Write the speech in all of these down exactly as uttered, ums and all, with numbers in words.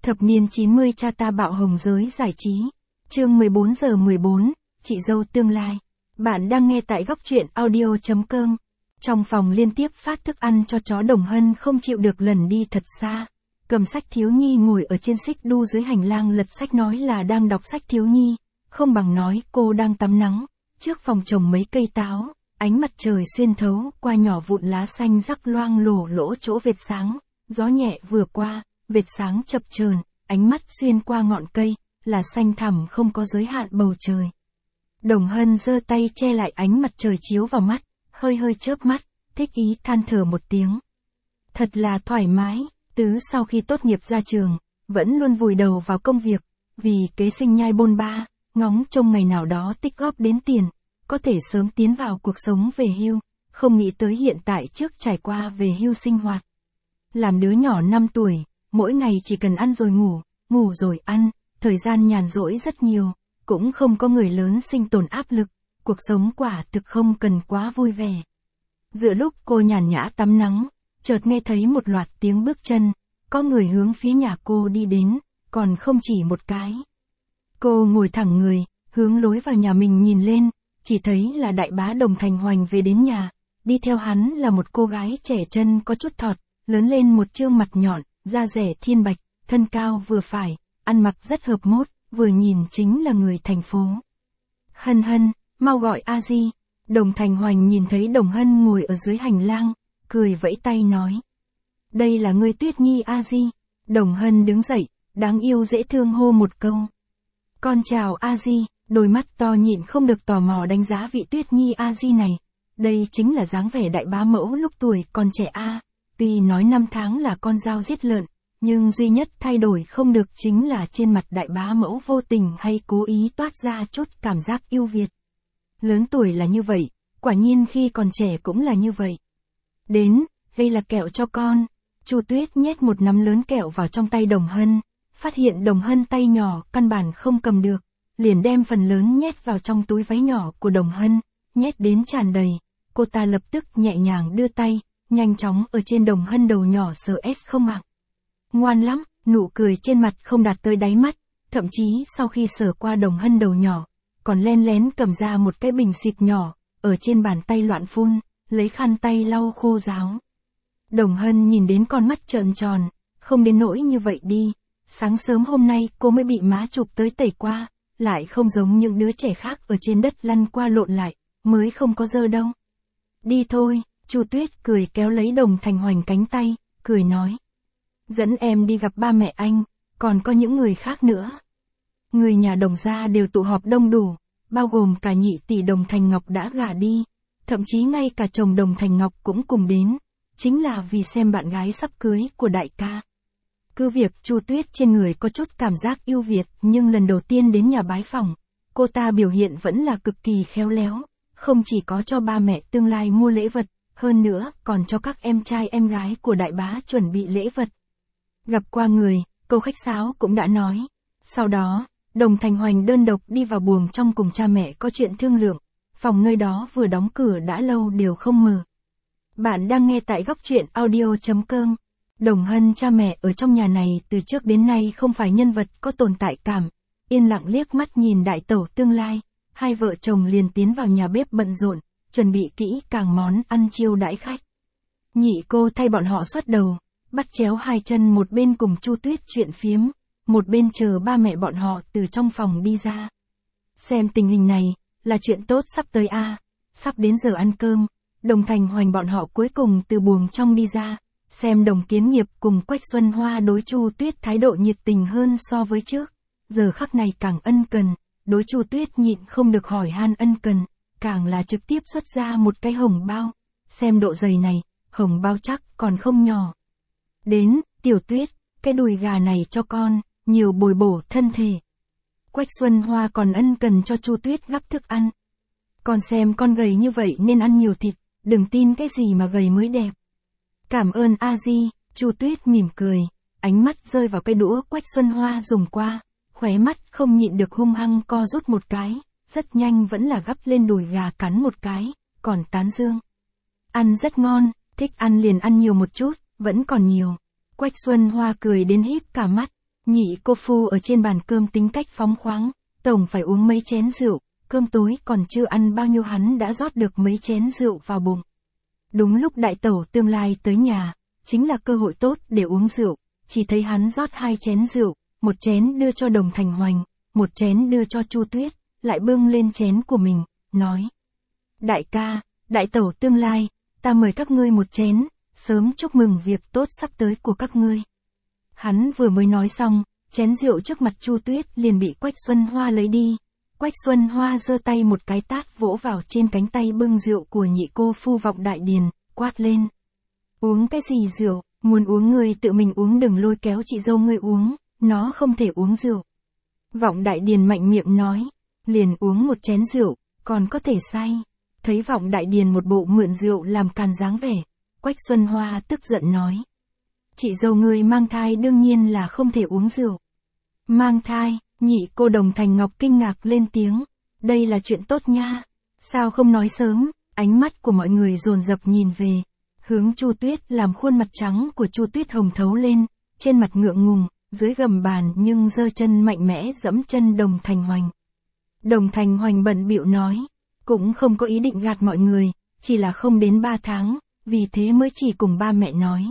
Thập niên chín mươi cha ta bạo hồng giới giải trí. Chương mười bốn giờ mười bốn, chị dâu tương lai. Bạn đang nghe tại góc truyện audio chấm com. Trong phòng liên tiếp phát thức ăn cho chó Đồng Hân không chịu được lần đi thật xa. Cầm sách thiếu nhi ngồi ở trên xích đu dưới hành lang lật sách nói là đang đọc sách thiếu nhi, không bằng nói cô đang tắm nắng. Trước phòng trồng mấy cây táo, ánh mặt trời xuyên thấu qua nhỏ vụn lá xanh rắc loang lổ lỗ chỗ vệt sáng, gió nhẹ vừa qua, vệt sáng chập chờn, ánh mắt xuyên qua ngọn cây, là xanh thẳm không có giới hạn bầu trời. Đồng Hân giơ tay che lại ánh mặt trời chiếu vào mắt, hơi hơi chớp mắt, thích ý than thở một tiếng. Thật là thoải mái, Tứ sau khi tốt nghiệp ra trường, vẫn luôn vùi đầu vào công việc, vì kế sinh nhai bôn ba, ngóng trông ngày nào đó tích góp đến tiền, có thể sớm tiến vào cuộc sống về hưu, không nghĩ tới hiện tại trước trải qua về hưu sinh hoạt. Làm đứa nhỏ năm tuổi, mỗi ngày chỉ cần ăn rồi ngủ, ngủ rồi ăn, thời gian nhàn rỗi rất nhiều, cũng không có người lớn sinh tồn áp lực, cuộc sống quả thực không cần quá vui vẻ. Giữa lúc cô nhàn nhã tắm nắng, chợt nghe thấy một loạt tiếng bước chân, có người hướng phía nhà cô đi đến, còn không chỉ một cái. Cô ngồi thẳng người, hướng lối vào nhà mình nhìn lên, chỉ thấy là đại bá Đồng Thành Hoành về đến nhà, đi theo hắn là một cô gái trẻ chân có chút thọt, lớn lên một trương mặt nhọn, da rẻ thiên bạch, thân cao vừa phải, ăn mặc rất hợp mốt, vừa nhìn chính là người thành phố. Hân Hân, mau gọi a di. Đồng Thành Hoành nhìn thấy Đồng Hân ngồi ở dưới hành lang, cười vẫy tay nói. Đây là người Tuyết Nhi a di. Đồng Hân đứng dậy, đáng yêu dễ thương hô một câu. Con chào a di, đôi mắt to nhịn không được tò mò đánh giá vị Tuyết Nhi a di này. Đây chính là dáng vẻ đại bá mẫu lúc tuổi còn trẻ a. Tuy nói năm tháng là con dao giết lợn, nhưng duy nhất thay đổi không được chính là trên mặt đại bá mẫu vô tình hay cố ý toát ra chút cảm giác yêu Việt. Lớn tuổi là như vậy, quả nhiên khi còn trẻ cũng là như vậy. Đến, đây là kẹo cho con. Chu Tuyết nhét một nắm lớn kẹo vào trong tay Đồng Hân, phát hiện Đồng Hân tay nhỏ căn bản không cầm được, liền đem phần lớn nhét vào trong túi váy nhỏ của Đồng Hân, nhét đến tràn đầy. Cô ta lập tức nhẹ nhàng đưa tay, nhanh chóng ở trên Đồng Hân đầu nhỏ sờ ét không ạ. Ngoan lắm, nụ cười trên mặt không đạt tới đáy mắt, thậm chí sau khi sờ qua Đồng Hân đầu nhỏ, còn len lén cầm ra một cái bình xịt nhỏ, ở trên bàn tay loạn phun, lấy khăn tay lau khô ráo. Đồng Hân nhìn đến con mắt trợn tròn, không đến nỗi như vậy đi, sáng sớm hôm nay cô mới bị má chụp tới tẩy qua, lại không giống những đứa trẻ khác ở trên đất lăn qua lộn lại, mới không có dơ đâu. Đi thôi, Chu Tuyết cười kéo lấy Đồng Thành Hoành cánh tay, cười nói. Dẫn em đi gặp ba mẹ anh, còn có những người khác nữa. Người nhà Đồng gia đều tụ họp đông đủ, bao gồm cả nhị tỷ Đồng Thành Ngọc đã gả đi, thậm chí ngay cả chồng Đồng Thành Ngọc cũng cùng đến, chính là vì xem bạn gái sắp cưới của đại ca. Cứ việc Chu Tuyết trên người có chút cảm giác yêu Việt, nhưng lần đầu tiên đến nhà bái phỏng, cô ta biểu hiện vẫn là cực kỳ khéo léo, không chỉ có cho ba mẹ tương lai mua lễ vật, hơn nữa còn cho các em trai em gái của đại bá chuẩn bị lễ vật. Gặp qua người, câu khách sáo cũng đã nói. Sau đó, Đồng Thành Hoành đơn độc đi vào buồng trong cùng cha mẹ có chuyện thương lượng, phòng nơi đó vừa đóng cửa đã lâu đều không mở. Bạn đang nghe tại góc truyện audio chấm com. Đồng Hân cha mẹ ở trong nhà này từ trước đến nay không phải nhân vật có tồn tại cảm, yên lặng liếc mắt nhìn đại tẩu tương lai, hai vợ chồng liền tiến vào nhà bếp bận rộn, chuẩn bị kỹ càng món ăn chiêu đãi khách. Nhị cô thay bọn họ xuất đầu, bắt chéo hai chân một bên cùng Chu Tuyết chuyện phiếm, một bên chờ ba mẹ bọn họ từ trong phòng đi ra. Xem tình hình này, là chuyện tốt sắp tới a. À. Sắp đến giờ ăn cơm, Đồng Thành Hoành bọn họ cuối cùng từ buồng trong đi ra, xem Đồng Kiến Nghiệp cùng Quách Xuân Hoa đối Chu Tuyết thái độ nhiệt tình hơn so với trước, giờ khắc này càng ân cần, đối Chu Tuyết nhịn không được hỏi han ân cần, càng là trực tiếp xuất ra một cái hồng bao, xem độ dày này, hồng bao chắc còn không nhỏ. Đến, Tiểu Tuyết, cái đùi gà này cho con, nhiều bồi bổ thân thể. Quách Xuân Hoa còn ân cần cho Chu Tuyết gắp thức ăn. Con xem con gầy như vậy nên ăn nhiều thịt, đừng tin cái gì mà gầy mới đẹp. Cảm ơn a di, Chu Tuyết mỉm cười, ánh mắt rơi vào cây đũa Quách Xuân Hoa dùng qua, khóe mắt không nhịn được hung hăng co rút một cái, rất nhanh vẫn là gắp lên đùi gà cắn một cái, còn tán dương. Ăn rất ngon, thích ăn liền ăn nhiều một chút, vẫn còn nhiều. Quách Xuân Hoa cười đến híp cả mắt, Nhị cô phu ở trên bàn cơm tính cách phóng khoáng, tổng phải uống mấy chén rượu, cơm tối còn chưa ăn bao nhiêu hắn đã rót được mấy chén rượu vào bụng. Đúng lúc đại tẩu tương lai tới nhà, chính là cơ hội tốt để uống rượu, chỉ thấy hắn rót hai chén rượu, một chén đưa cho Đồng Thành Hoành, một chén đưa cho Chu Tuyết, lại bưng lên chén của mình, nói. Đại ca, đại tẩu tương lai, ta mời các ngươi một chén, sớm chúc mừng việc tốt sắp tới của các ngươi. Hắn vừa mới nói xong, chén rượu trước mặt Chu Tuyết liền bị Quách Xuân Hoa lấy đi. Quách Xuân Hoa giơ tay một cái tát vỗ vào trên cánh tay bưng rượu của nhị cô phu Vọng Đại Điền, quát lên. Uống cái gì rượu, muốn uống ngươi tự mình uống, đừng lôi kéo chị dâu ngươi uống, nó không thể uống rượu. Vọng Đại Điền mạnh miệng nói, liền uống một chén rượu, còn có thể say. Thấy Vọng Đại Điền một bộ mượn rượu làm càn dáng vẻ, Quách Xuân Hoa tức giận nói. Chị dâu ngươi mang thai đương nhiên là không thể uống rượu. Mang thai, nhị cô Đồng Thành Ngọc kinh ngạc lên tiếng, đây là chuyện tốt nha, sao không nói sớm, ánh mắt của mọi người dồn dập nhìn về, hướng Chu Tuyết làm khuôn mặt trắng của Chu Tuyết hồng thấu lên, trên mặt ngượng ngùng, dưới gầm bàn nhưng giơ chân mạnh mẽ giẫm chân Đồng Thành Hoành. Đồng Thành Hoành bận bịu nói, cũng không có ý định gạt mọi người, chỉ là không đến ba tháng, vì thế mới chỉ cùng ba mẹ nói.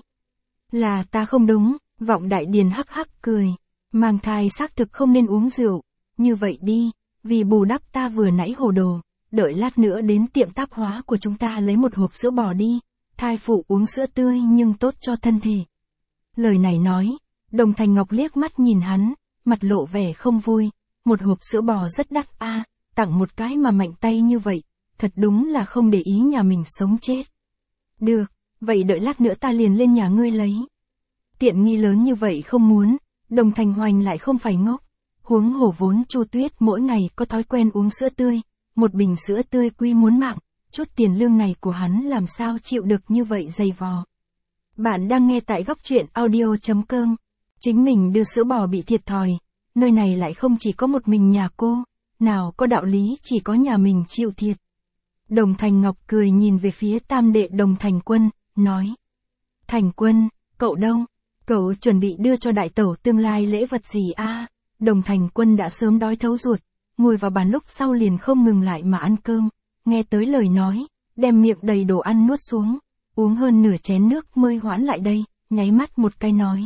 Là ta không đúng, Vọng Đại Điền hắc hắc cười. Mang thai xác thực không nên uống rượu, như vậy đi, vì bù đắp ta vừa nãy hồ đồ, đợi lát nữa đến tiệm tạp hóa của chúng ta lấy một hộp sữa bò đi, thai phụ uống sữa tươi nhưng tốt cho thân thể. Lời này nói, Đồng Thành Ngọc liếc mắt nhìn hắn, mặt lộ vẻ không vui, một hộp sữa bò rất đắt a, à, tặng một cái mà mạnh tay như vậy, thật đúng là không để ý nhà mình sống chết. Được, vậy đợi lát nữa ta liền lên nhà ngươi lấy. Tiện nghi lớn như vậy không muốn. Đồng Thành Hoành lại không phải ngốc, huống hồ vốn Chu Tuyết mỗi ngày có thói quen uống sữa tươi, một bình sữa tươi quý muốn mạng, chút tiền lương này của hắn làm sao chịu được như vậy dày vò. Bạn đang nghe tại góc truyện audio chấm com, chính mình đưa sữa bò bị thiệt thòi, nơi này lại không chỉ có một mình nhà cô, nào có đạo lý chỉ có nhà mình chịu thiệt. Đồng Thành Ngọc cười nhìn về phía tam đệ Đồng Thành Quân, nói. Thành Quân, cậu đâu? Cậu chuẩn bị đưa cho đại tẩu tương lai lễ vật gì a? À? Đồng Thành Quân đã sớm đói thấu ruột, ngồi vào bàn lúc sau liền không ngừng lại mà ăn cơm, nghe tới lời nói, đem miệng đầy đồ ăn nuốt xuống, uống hơn nửa chén nước mới hoãn lại đây, nháy mắt một cái nói.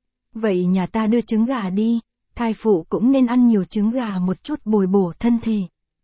Vậy nhà ta đưa trứng gà đi, thai phụ cũng nên ăn nhiều trứng gà một chút bồi bổ thân thể.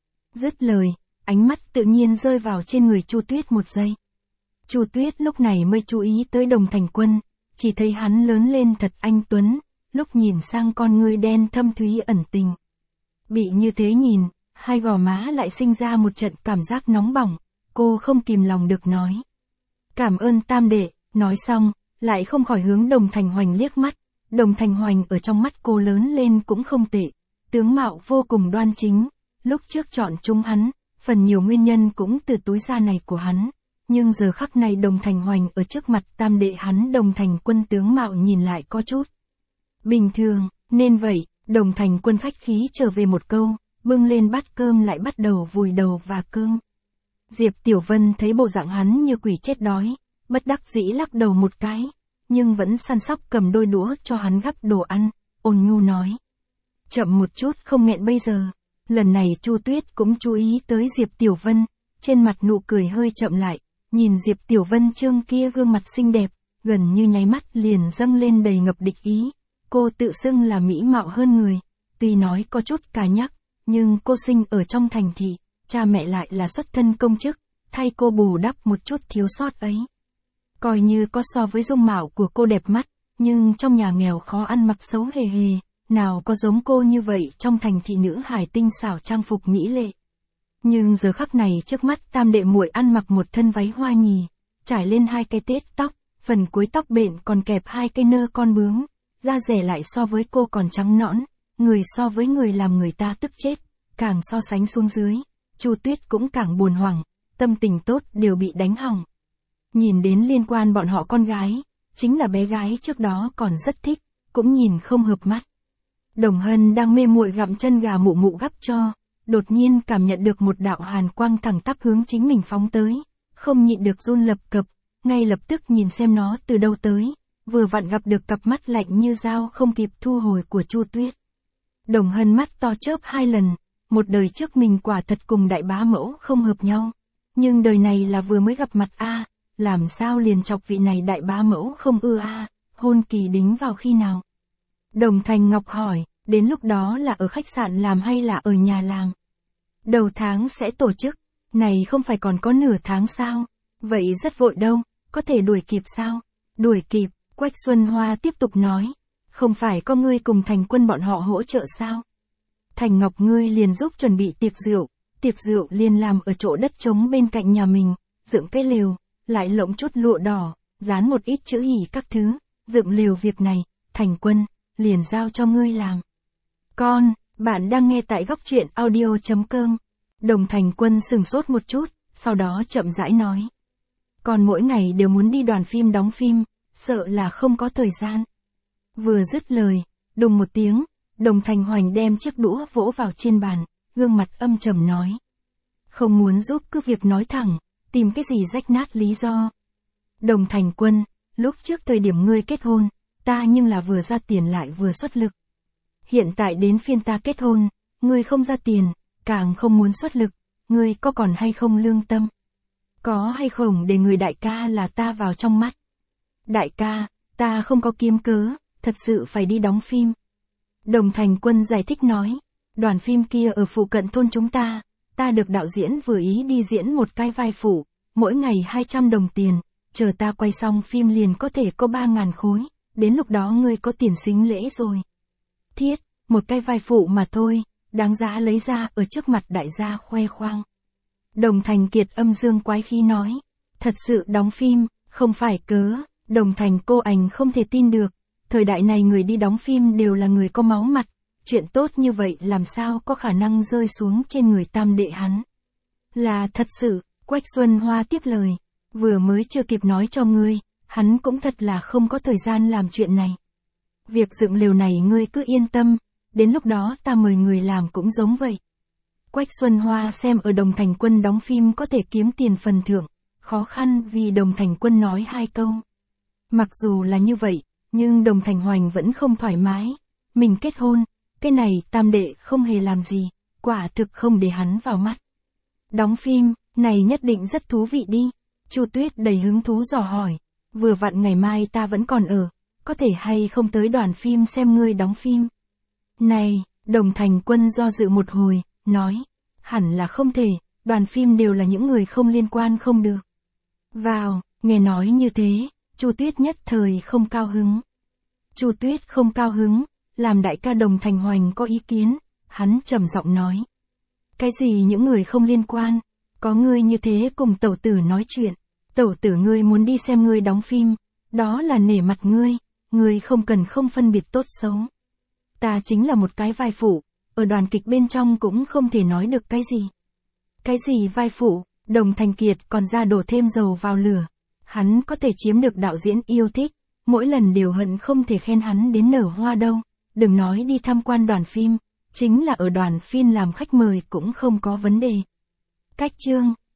Dứt lời, ánh mắt tự nhiên rơi vào trên người Chu Tuyết một giây. Chu Tuyết lúc này mới chú ý tới Đồng Thành Quân. Chỉ thấy hắn lớn lên thật anh tuấn, lúc nhìn sang con ngươi đen thâm thúy ẩn tình. Bị như thế nhìn, hai gò má lại sinh ra một trận cảm giác nóng bỏng, cô không kìm lòng được nói. Cảm ơn tam đệ, nói xong, lại không khỏi hướng Đồng Thành Hoành liếc mắt. Đồng Thành Hoành ở trong mắt cô lớn lên cũng không tệ, tướng mạo vô cùng đoan chính, lúc trước chọn chúng hắn, phần nhiều nguyên nhân cũng từ túi da này của hắn. Nhưng giờ khắc này Đồng Thành Hoành ở trước mặt tam đệ hắn Đồng Thành Quân tướng mạo nhìn lại có chút bình thường, nên vậy, Đồng Thành Quân khách khí trở về một câu, bưng lên bát cơm lại bắt đầu vùi đầu và cơm. Diệp Tiểu Vân thấy bộ dạng hắn như quỷ chết đói, bất đắc dĩ lắc đầu một cái, nhưng vẫn săn sóc cầm đôi đũa cho hắn gắp đồ ăn, ôn nhu nói. Chậm một chút không nghẹn bây giờ. Lần này Chu Tuyết cũng chú ý tới Diệp Tiểu Vân, trên mặt nụ cười hơi chậm lại. Nhìn Diệp Tiểu Vân trương kia gương mặt xinh đẹp, gần như nháy mắt liền dâng lên đầy ngập địch ý. Cô tự xưng là mỹ mạo hơn người, tuy nói có chút cà nhắc, nhưng cô sinh ở trong thành thị, cha mẹ lại là xuất thân công chức, thay cô bù đắp một chút thiếu sót ấy. Coi như có so với dung mạo của cô đẹp mắt, nhưng trong nhà nghèo khó ăn mặc xấu hề hề, nào có giống cô như vậy trong thành thị nữ hài tinh xảo trang phục mỹ lệ. Nhưng giờ khắc này trước mắt tam đệ muội ăn mặc một thân váy hoa nhì, trải lên hai cái tết tóc, phần cuối tóc bện còn kẹp hai cây nơ con bướm, da rẻ lại so với cô còn trắng nõn, người so với người làm người ta tức chết, càng so sánh xuống dưới, Chu Tuyết cũng càng buồn hoảng, tâm tình tốt đều bị đánh hỏng. Nhìn đến liên quan bọn họ con gái, chính là bé gái trước đó còn rất thích, cũng nhìn không hợp mắt. Đồng Hân đang mê muội gặm chân gà mụ mụ gắp cho, đột nhiên cảm nhận được một đạo hàn quang thẳng tắp hướng chính mình phóng tới, không nhịn được run lập cập, ngay lập tức nhìn xem nó từ đâu tới, vừa vặn gặp được cặp mắt lạnh như dao không kịp thu hồi của Chu Tuyết. Đồng Hân mắt to chớp hai lần, một đời trước mình quả thật cùng đại bá mẫu không hợp nhau. Nhưng đời này là vừa mới gặp mặt a, làm sao liền chọc vị này đại bá mẫu không ưa a, hôn kỳ đính vào khi nào? Đồng Thành Ngọc hỏi, đến lúc đó là ở khách sạn làm hay là ở nhà làm? Đầu tháng sẽ tổ chức, này không phải còn có nửa tháng sao? Vậy rất vội đâu, có thể đuổi kịp sao? Đuổi kịp, Quách Xuân Hoa tiếp tục nói, không phải có ngươi cùng Thành Quân bọn họ hỗ trợ sao? Thành Ngọc ngươi liền giúp chuẩn bị tiệc rượu, tiệc rượu liền làm ở chỗ đất trống bên cạnh nhà mình, dựng cái lều, lại lộng chút lụa đỏ, dán một ít chữ hỉ các thứ, dựng lều việc này, Thành Quân, liền giao cho ngươi làm. Con, bạn đang nghe tại góc truyện audio.com. Đồng Thành Quân sừng sốt một chút, sau đó chậm rãi nói. Con mỗi ngày đều muốn đi đoàn phim đóng phim, sợ là không có thời gian. Vừa dứt lời, đùng một tiếng, Đồng Thành Hoành đem chiếc đũa vỗ vào trên bàn, gương mặt âm trầm nói. Không muốn giúp cứ việc nói thẳng, tìm cái gì rách nát lý do. Đồng Thành Quân, lúc trước thời điểm ngươi kết hôn, ta nhưng là vừa ra tiền lại vừa xuất lực. Hiện tại đến phiên ta kết hôn, ngươi không ra tiền, càng không muốn xuất lực, ngươi có còn hay không lương tâm? Có hay không để người đại ca là ta vào trong mắt? Đại ca, ta không có kiếm cớ, thật sự phải đi đóng phim. Đồng Thành Quân giải thích nói, đoàn phim kia ở phụ cận thôn chúng ta, ta được đạo diễn vừa ý đi diễn một cái vai phụ, mỗi ngày hai trăm đồng tiền, chờ ta quay xong phim liền có thể có ba ngàn khối, đến lúc đó ngươi có tiền sính lễ rồi. Thiết, một cái vai phụ mà thôi, đáng giá lấy ra ở trước mặt đại gia khoe khoang. Đồng Thành Kiệt âm dương quái khí nói, thật sự đóng phim, không phải cớ, Đồng Thành cô ảnh không thể tin được, thời đại này người đi đóng phim đều là người có máu mặt, chuyện tốt như vậy làm sao có khả năng rơi xuống trên người tam đệ hắn. Là thật sự, Quách Xuân Hoa tiếp lời, vừa mới chưa kịp nói cho ngươi, hắn cũng thật là không có thời gian làm chuyện này. Việc dựng lều này ngươi cứ yên tâm, đến lúc đó ta mời người làm cũng giống vậy. Quách Xuân Hoa xem ở Đồng Thành Quân đóng phim có thể kiếm tiền phần thưởng, khó khăn vì Đồng Thành Quân nói hai câu. Mặc dù là như vậy, nhưng Đồng Thành Hoành vẫn không thoải mái, mình kết hôn, cái này tam đệ không hề làm gì, quả thực không để hắn vào mắt. Đóng phim, này nhất định rất thú vị đi, Chu Tuyết đầy hứng thú dò hỏi, vừa vặn ngày mai ta vẫn còn ở, có thể hay không tới đoàn phim xem ngươi đóng phim. Này, Đồng Thành Quân do dự một hồi, nói, hẳn là không thể, đoàn phim đều là những người không liên quan không được. Vào, nghe nói như thế, Chu Tuyết nhất thời không cao hứng. Chu Tuyết không cao hứng, làm đại ca Đồng Thành Hoành có ý kiến, hắn trầm giọng nói. Cái gì những người không liên quan, có ngươi như thế cùng tẩu tử nói chuyện, tẩu tử ngươi muốn đi xem ngươi đóng phim, đó là nể mặt ngươi, ngươi không cần không phân biệt tốt xấu. Ta chính là một cái vai phụ, ở đoàn kịch bên trong cũng không thể nói được cái gì. Cái gì vai phụ, Đồng Thành Kiệt còn ra đổ thêm dầu vào lửa. Hắn có thể chiếm được đạo diễn yêu thích, mỗi lần đều hận không thể khen hắn đến nở hoa đâu, đừng nói đi tham quan đoàn phim, chính là ở đoàn phim làm khách mời cũng không có vấn đề. Cách chương